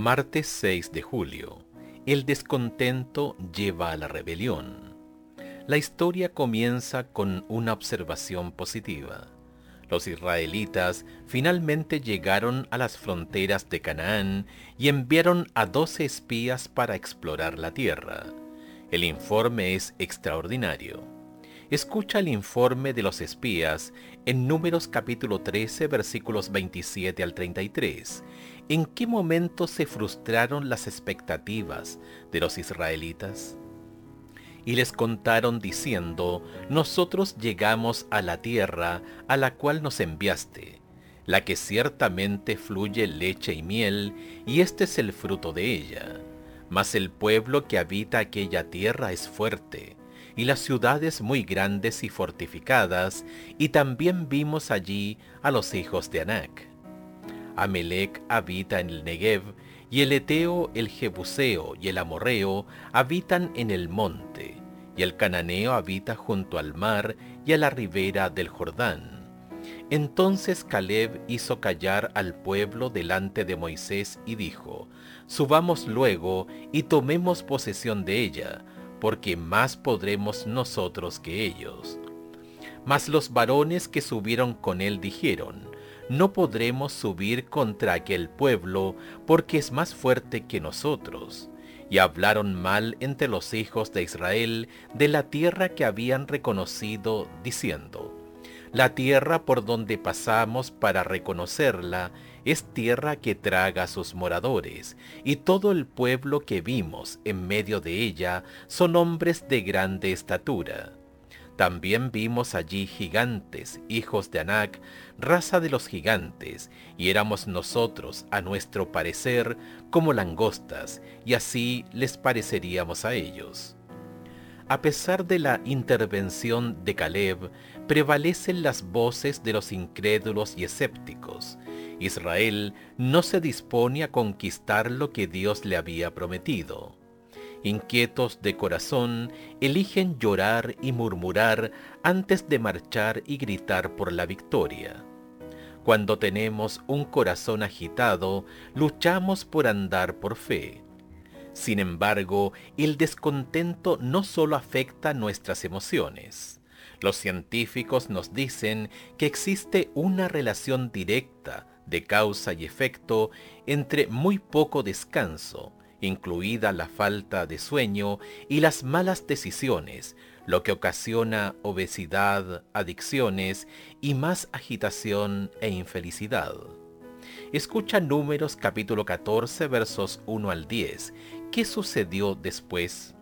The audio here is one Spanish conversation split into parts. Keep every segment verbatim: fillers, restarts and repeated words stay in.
Martes seis de julio. El descontento lleva a la rebelión. La historia comienza con una observación positiva. Los israelitas finalmente llegaron a las fronteras de Canaán y enviaron a doce espías para explorar la tierra. El informe es extraordinario. Escucha el informe de los espías en Números capítulo trece, versículos veintisiete al treinta y tres. ¿En qué momento se frustraron las expectativas de los israelitas? Y les contaron diciendo: nosotros llegamos a la tierra a la cual nos enviaste, la que ciertamente fluye leche y miel, y este es el fruto de ella. Mas el pueblo que habita aquella tierra es fuerte, y las ciudades muy grandes y fortificadas, y también vimos allí a los hijos de Anac. Amelec habita en el Negev, y el Eteo, el Jebuseo y el Amorreo habitan en el monte, y el Cananeo habita junto al mar y a la ribera del Jordán. Entonces Caleb hizo callar al pueblo delante de Moisés y dijo: subamos luego y tomemos posesión de ella, porque más podremos nosotros que ellos. Mas los varones que subieron con él dijeron: no podremos subir contra aquel pueblo, porque es más fuerte que nosotros. Y hablaron mal entre los hijos de Israel de la tierra que habían reconocido, diciendo: la tierra por donde pasamos para reconocerla es tierra que traga a sus moradores, y todo el pueblo que vimos en medio de ella son hombres de grande estatura. También vimos allí gigantes, hijos de Anac, raza de los gigantes, y éramos nosotros, a nuestro parecer, como langostas, y así les pareceríamos a ellos. A pesar de la intervención de Caleb, prevalecen las voces de los incrédulos y escépticos. Israel no se dispone a conquistar lo que Dios le había prometido. Inquietos de corazón, eligen llorar y murmurar antes de marchar y gritar por la victoria. Cuando tenemos un corazón agitado, luchamos por andar por fe. Sin embargo, el descontento no solo afecta nuestras emociones. Los científicos nos dicen que existe una relación directa de causa y efecto entre muy poco descanso, incluida la falta de sueño, y las malas decisiones, lo que ocasiona obesidad, adicciones y más agitación e infelicidad. Escucha Números capítulo catorce, versos uno al diez. ¿Qué sucedió después?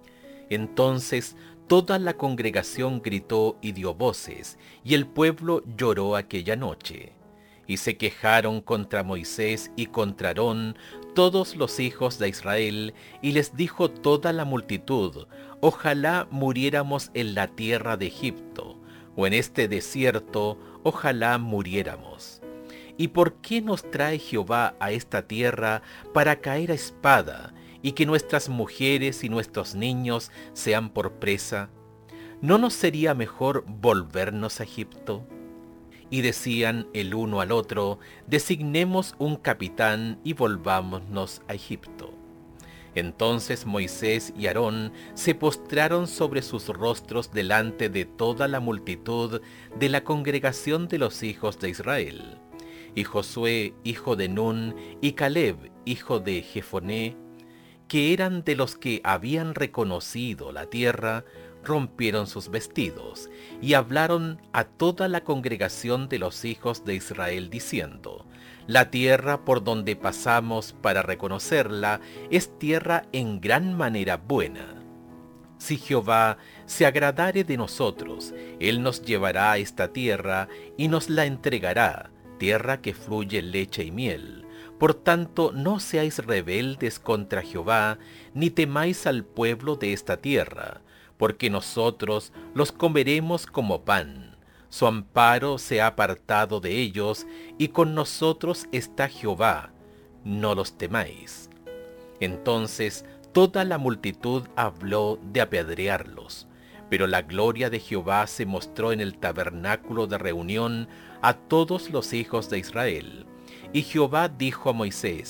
Entonces toda la congregación gritó y dio voces, y el pueblo lloró aquella noche. Y se quejaron contra Moisés y contra Aarón todos los hijos de Israel, y les dijo toda la multitud: ojalá muriéramos en la tierra de Egipto, o en este desierto, ojalá muriéramos. ¿Y por qué nos trae Jehová a esta tierra para caer a espada, y que nuestras mujeres y nuestros niños sean por presa? ¿No nos sería mejor volvernos a Egipto? Y decían el uno al otro: designemos un capitán y volvámonos a Egipto. Entonces Moisés y Aarón se postraron sobre sus rostros delante de toda la multitud de la congregación de los hijos de Israel. Y Josué, hijo de Nun, y Caleb, hijo de Jefoné, que eran de los que habían reconocido la tierra, rompieron sus vestidos, y hablaron a toda la congregación de los hijos de Israel, diciendo: la tierra por donde pasamos para reconocerla es tierra en gran manera buena. Si Jehová se agradare de nosotros, él nos llevará a esta tierra y nos la entregará, tierra que fluye leche y miel. Por tanto, no seáis rebeldes contra Jehová, ni temáis al pueblo de esta tierra, porque nosotros los comeremos como pan. Su amparo se ha apartado de ellos, y con nosotros está Jehová, no los temáis. Entonces toda la multitud habló de apedrearlos, pero la gloria de Jehová se mostró en el tabernáculo de reunión a todos los hijos de Israel. Y Jehová dijo a Moisés: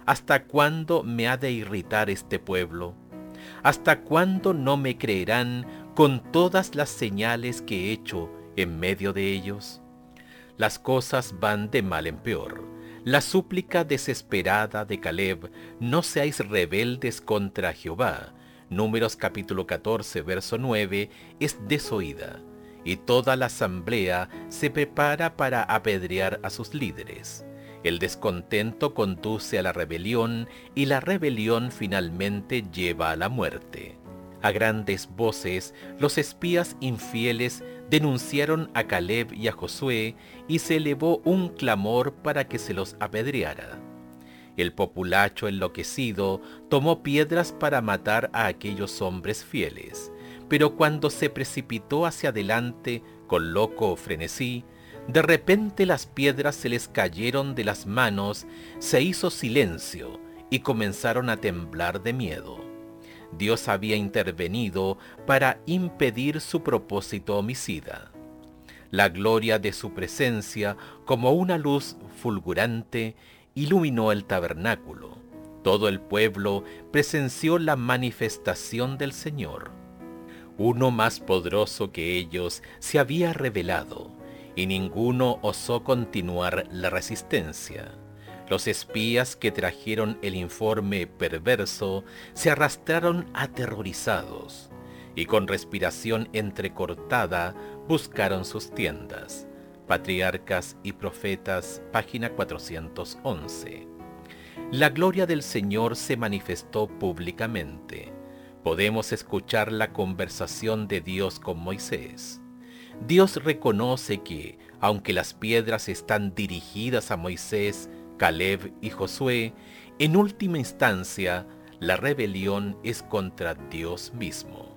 ¿hasta cuándo me ha de irritar este pueblo? ¿Hasta cuándo no me creerán con todas las señales que he hecho en medio de ellos? Las cosas van de mal en peor. La súplica desesperada de Caleb, no seáis rebeldes contra Jehová, Números capítulo catorce, verso nueve, es desoída, y toda la asamblea se prepara para apedrear a sus líderes. El descontento conduce a la rebelión, y la rebelión finalmente lleva a la muerte. A grandes voces, los espías infieles denunciaron a Caleb y a Josué, y se elevó un clamor para que se los apedreara. El populacho enloquecido tomó piedras para matar a aquellos hombres fieles, pero cuando se precipitó hacia adelante con loco frenesí, de repente las piedras se les cayeron de las manos, se hizo silencio y comenzaron a temblar de miedo. Dios había intervenido para impedir su propósito homicida. La gloria de su presencia, como una luz fulgurante, iluminó el tabernáculo. Todo el pueblo presenció la manifestación del Señor. Uno más poderoso que ellos se había revelado, y ninguno osó continuar la resistencia. Los espías que trajeron el informe perverso se arrastraron aterrorizados, y con respiración entrecortada buscaron sus tiendas. Patriarcas y Profetas, página cuatrocientos once. La gloria del Señor se manifestó públicamente. Podemos escuchar la conversación de Dios con Moisés. Dios reconoce que, aunque las piedras están dirigidas a Moisés, Caleb y Josué, en última instancia, la rebelión es contra Dios mismo.